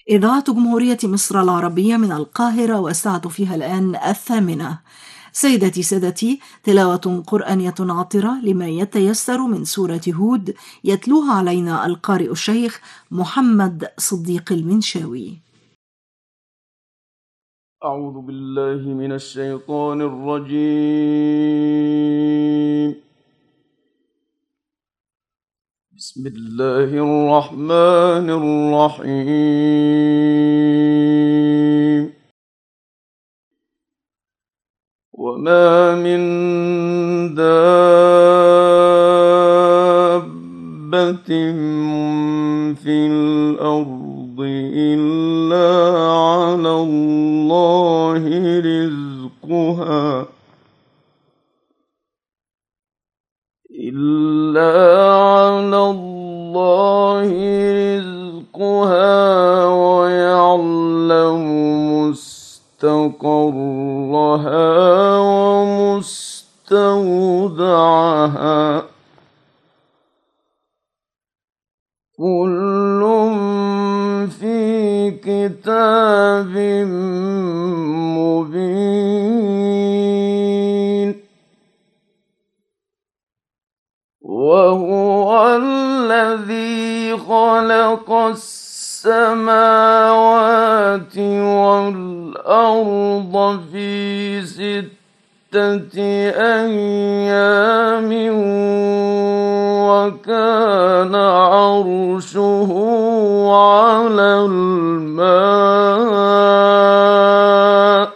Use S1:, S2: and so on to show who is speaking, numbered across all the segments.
S1: إذاعة جمهورية مصر العربية من القاهرة، والساعة فيها الآن 8:00. سيدتي سادتي، تلاوة قرآنية عطرة لما يتيسر من سورة هود، يتلوها علينا القارئ الشيخ محمد صديق المنشاوي.
S2: أعوذ بالله من الشيطان الرجيم. بسم الله الرحمن الرحيم. وما من دابة في الأرض إلا على الله رزقها ويعلم مستقرها ومستودعها كل في كتاب مبين. وهو الذي خلق السماوات والأرض في 6 أيام وكان عرشه على الماء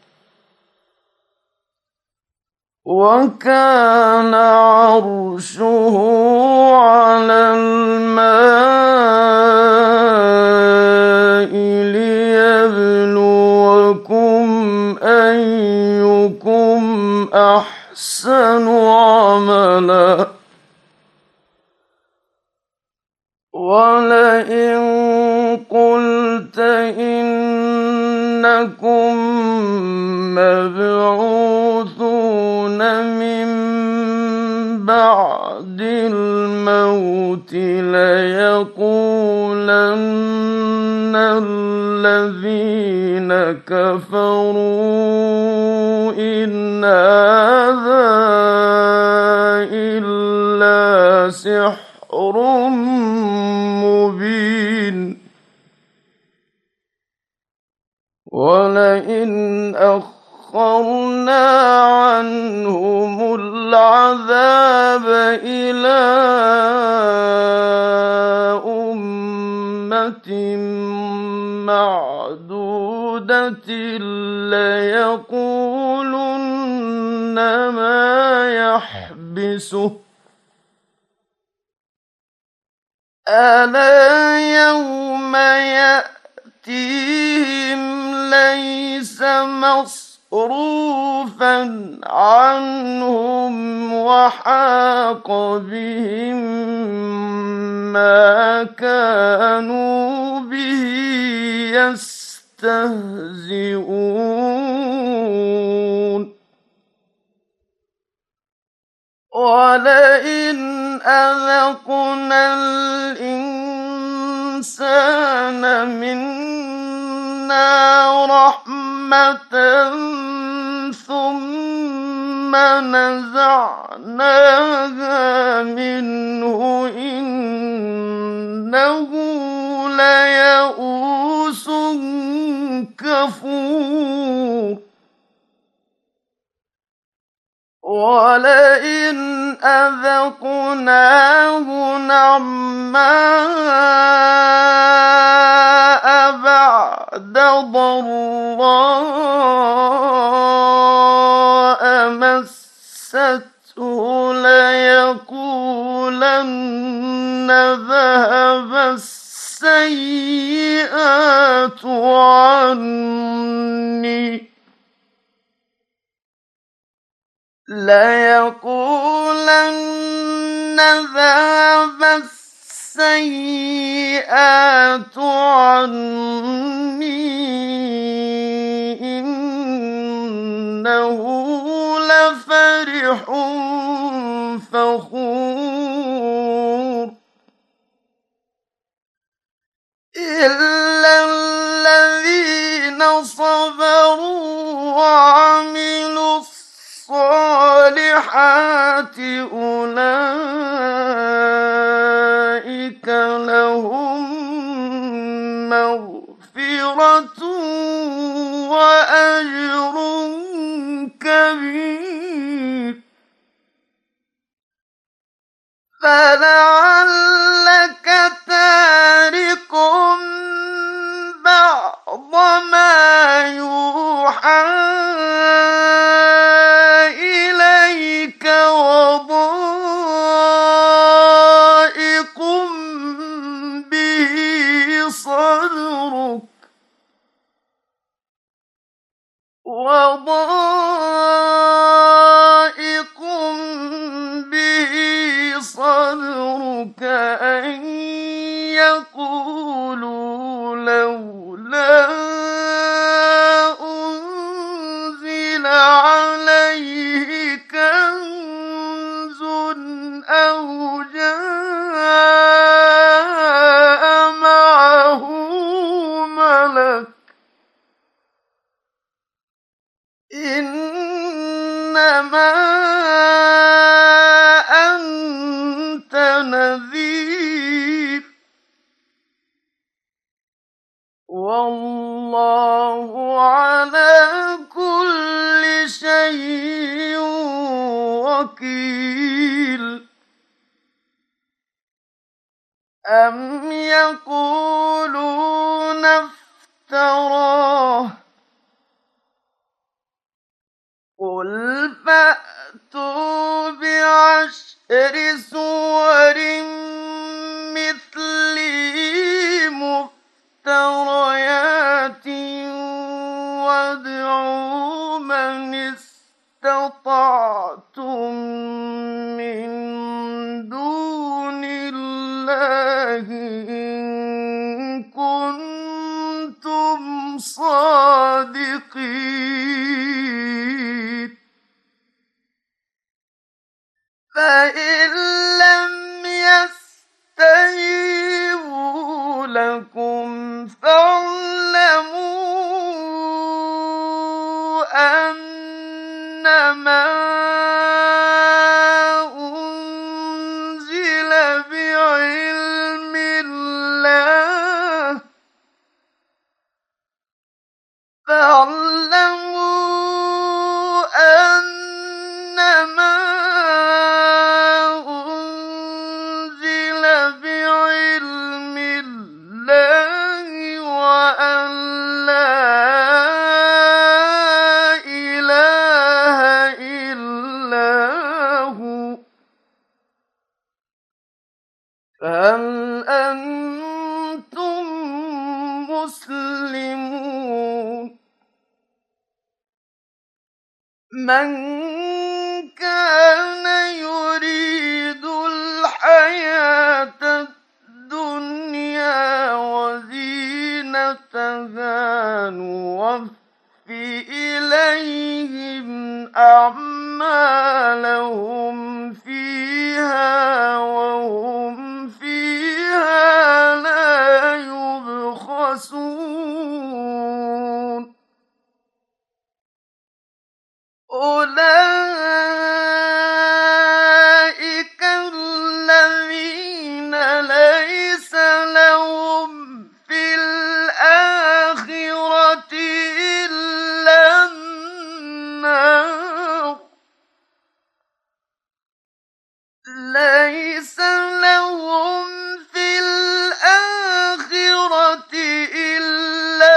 S2: ليبلوكم أيكم أحسن عملا. ولئن قلت إنكم مبعوثون من بعد الموت ليقولن الذين كفروا إن هذا إلا سحر مبين. ولئن أخرنا عنهم العذاب إلى أمة معدودة ليقولن ما يحبسه ألا يوم يأتيهم ليس مصروفا عنهم وحاق بهم ما كانوا به يستهزئون. ولئن أذقنا الإنسان منا رحمة ثم نزعناها منه إنه ليئوس كفور. ولئن أذقناه نعماء بعد ضراء مسته ليقولن ذهب السيئات عني ذهب السيئات عني إنه لفرح فخور. إلا مغفرة وأجر كبير. فلعلك تارك بعض ما يوحى إليك وضائق به صدرك أن يقولوا لولا أنزل عليه كنز أو جاء معه ملك. إنما أنت نذير والله على كل شيء وكيل. أم يقولون افتراه قل فأتوا بعشر سور مثله مفتريات وادعوا من استطعتم من دون الله إن كنتم صادقين. فإن لم يستجيبوا لكم فاعلموا أنما أنزل بعلم الله وأن لا إله إلا هو. فهل أنتم مسلمون؟ من كان يريد الحياة الدنيا وزينتها نوفِ إليهم أعمالهم فيها وهم فيها لا يبخسون. أولئك الذين ليس لهم في الآخرة إلا النار. ليس لهم في الآخرة إلا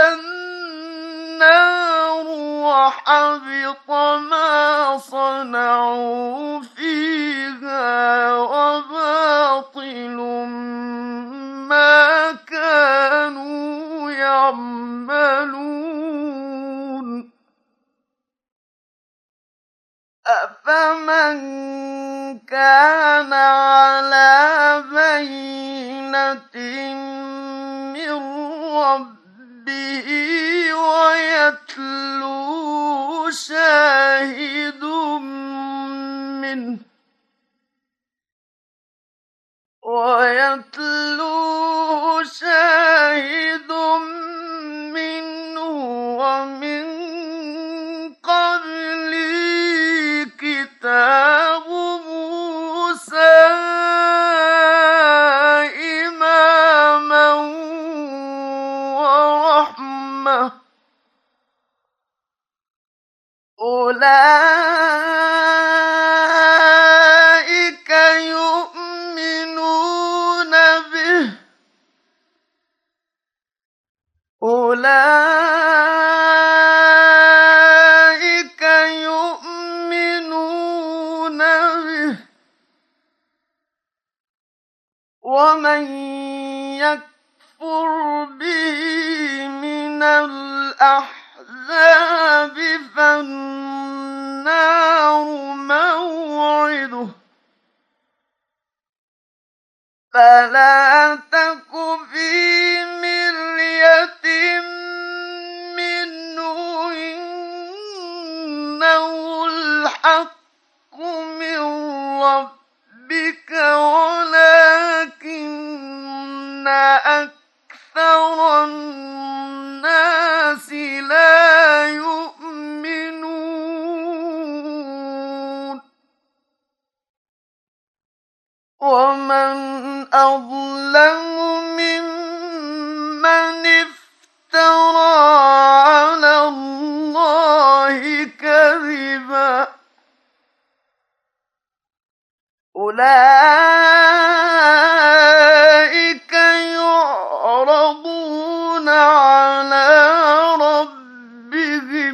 S2: النار وحبط ما صنعوا فيها وباطل ما كانوا يعملون. أفمن كان على بينة من ربه ويتلوه شاهد منه ومن قبله كتاب موسى إماما ورحمة أولئك يؤمنون به ومن يكفر به من الأحزاب فالنار موعده فلا تك في مرية منه إنه الحق من ربك ولكن أكثر الناس لا يؤمنون ومن أظلم ممن افترى على الله كذبا أولئك يعرضون على ربهم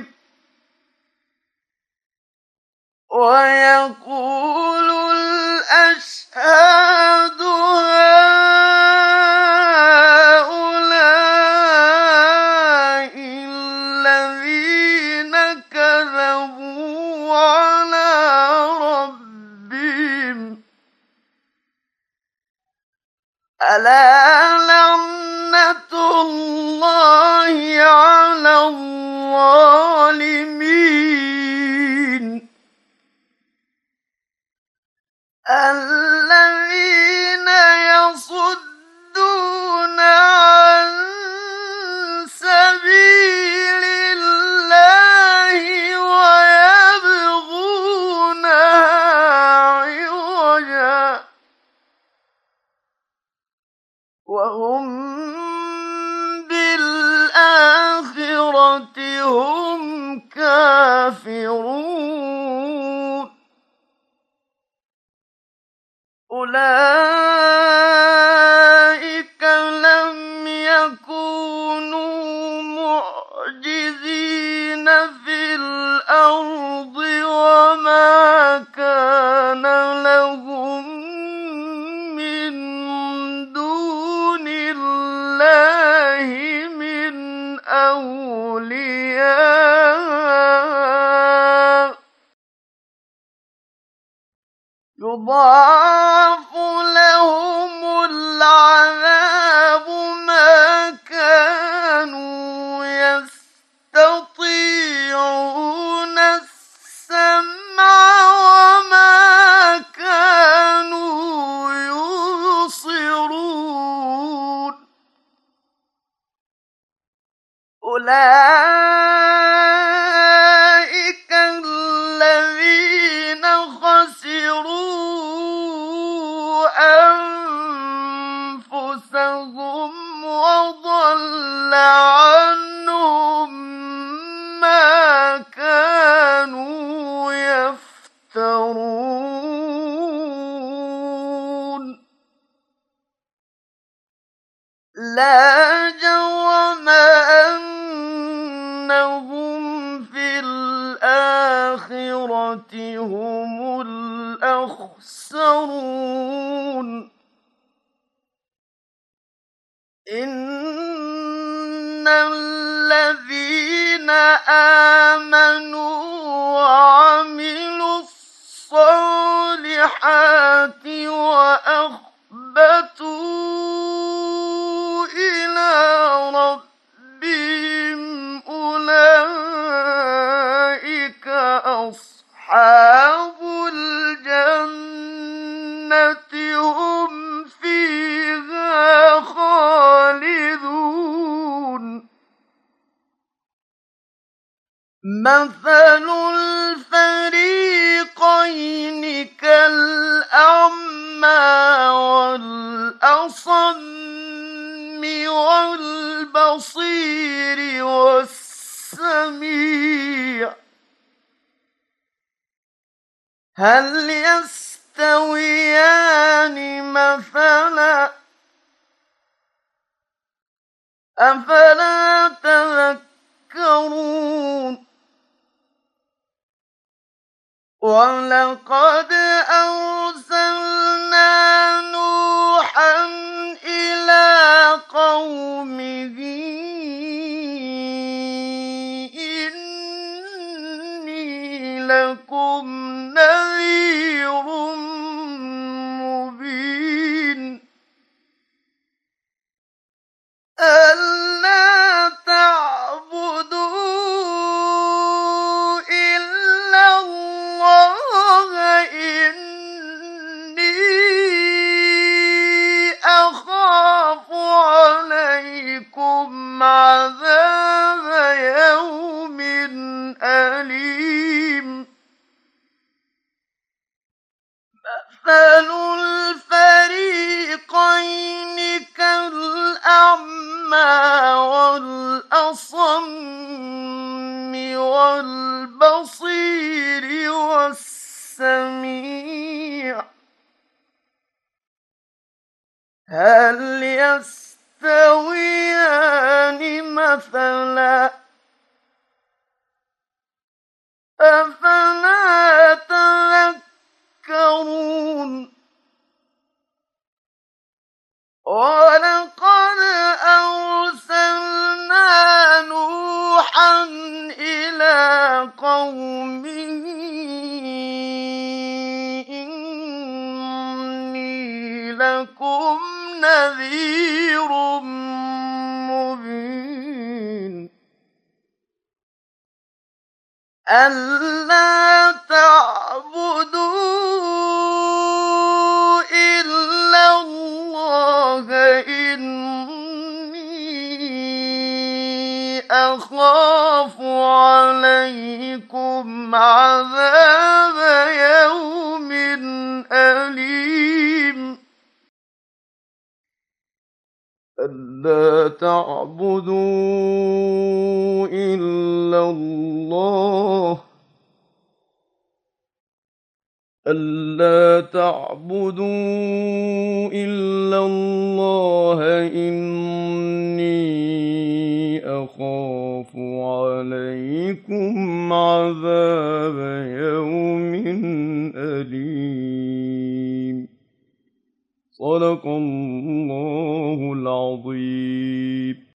S2: ويقول الأشهاد هؤلاء الذين كذبوا على ربهم ألا لعنة الله على الظالمين الذين يصدون عن سبيل الله ويبغونها عوجا وهم بالآخرة هم كافرون أولئك لم يكونوا معجزين في الأرض وما كان لهم من دون الله من أولياء يضاعف لهم العذاب ما كانوا يستطيعون السمع وما كانوا يبصرون أولئك الذين خسروا أنفسهم وضل عنهم ما كانوا يفترون لا جرم أنهم في الآخرة هم الأخسرون إن الذين آمنوا وعملوا الصالحات وأخبتوا إلى ربهم أولئك أصحاب الجنة هم فيها خالدون مثل الفريقين كالأعمى والأصم والبصير والبصير والسميع هل يستويان مثلا أفلا تذكرون ولقد أرسلنا نوحا إلى قومه إني لكم نذير مبين ألا تعبدوا إلا الله إني أخاف عليكم عذاب يوم أليم مثل الفريقين كالأعمى والأصم والبصير والسميع هل يستويان مثلا أفلا تذكرون ولقد أرسلنا نوحا إلى قومه إني لكم نذير مبين ألا تعبدوا إلا الله إني أخاف عليكم عذاب يوم أليم ألا تعبدوا إلا الله إني أخاف عليكم عذاب يوم أليم صدق الله العظيم